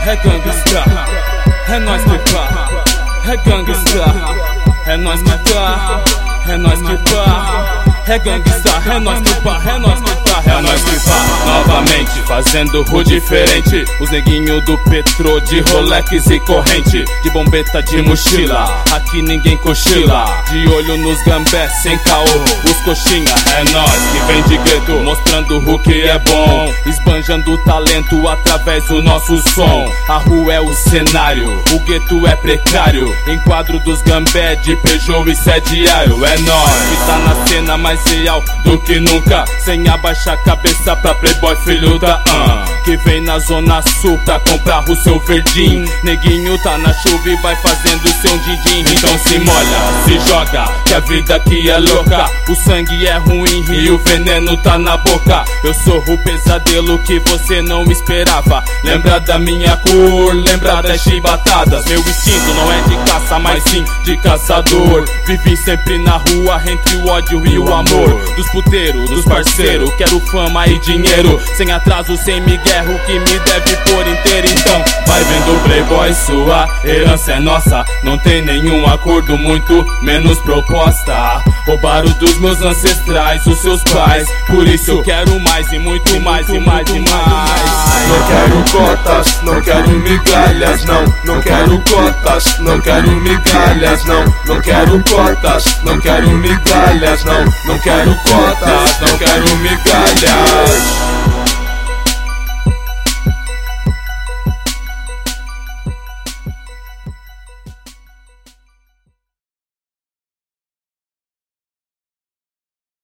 é gangsta, é nós que pá, é gangsta, é nós que tá, é nós que pá, é gangsta, é nós que pá, é nós que tá, é nós que pá. Novamente, fazendo o diferente, os neguinho do Petro de Rolex e corrente, de bombeta de mochila, aqui ninguém cochila, de olho nos gambés, sem caô, os coxinha, é nós que vem de gueto, mostrando o que é bom, esbanjando o talento através do nosso som. A rua é o cenário, o gueto é precário, enquadro dos gambé de Peugeot, isso é diário, é nós que tá na cena mais real do que nunca, sem abaixar a cabeça pra playboy filho da que vem na zona sul pra comprar o seu verdinho. Neguinho tá na chuva e vai fazendo seu din-din. Então se molha, se joga, que a vida aqui é louca, o sangue é ruim e o veneno tá na boca. Eu sou o pesadelo que você não esperava, lembra da minha cor, lembra das chibatadas. Meu instinto não é de caça, mas sim de caçador. Vivi sempre na rua entre o ódio e o amor, dos puteiros, dos parceiros. Quero fama e dinheiro, sem atraso, sem migué, o que me deve por inteiro. Então vai vendo playboy, sua herança é nossa, não tem nenhum acordo, muito menos proposta. Roubaram dos meus ancestrais, os seus pais, por isso eu quero mais e muito mais e mais e mais. Não quero cotas, não quero migalhas, não. Não quero cotas, não quero migalhas, não. Não quero cotas, não quero migalhas, não. Não quero cotas, não quero migalhas.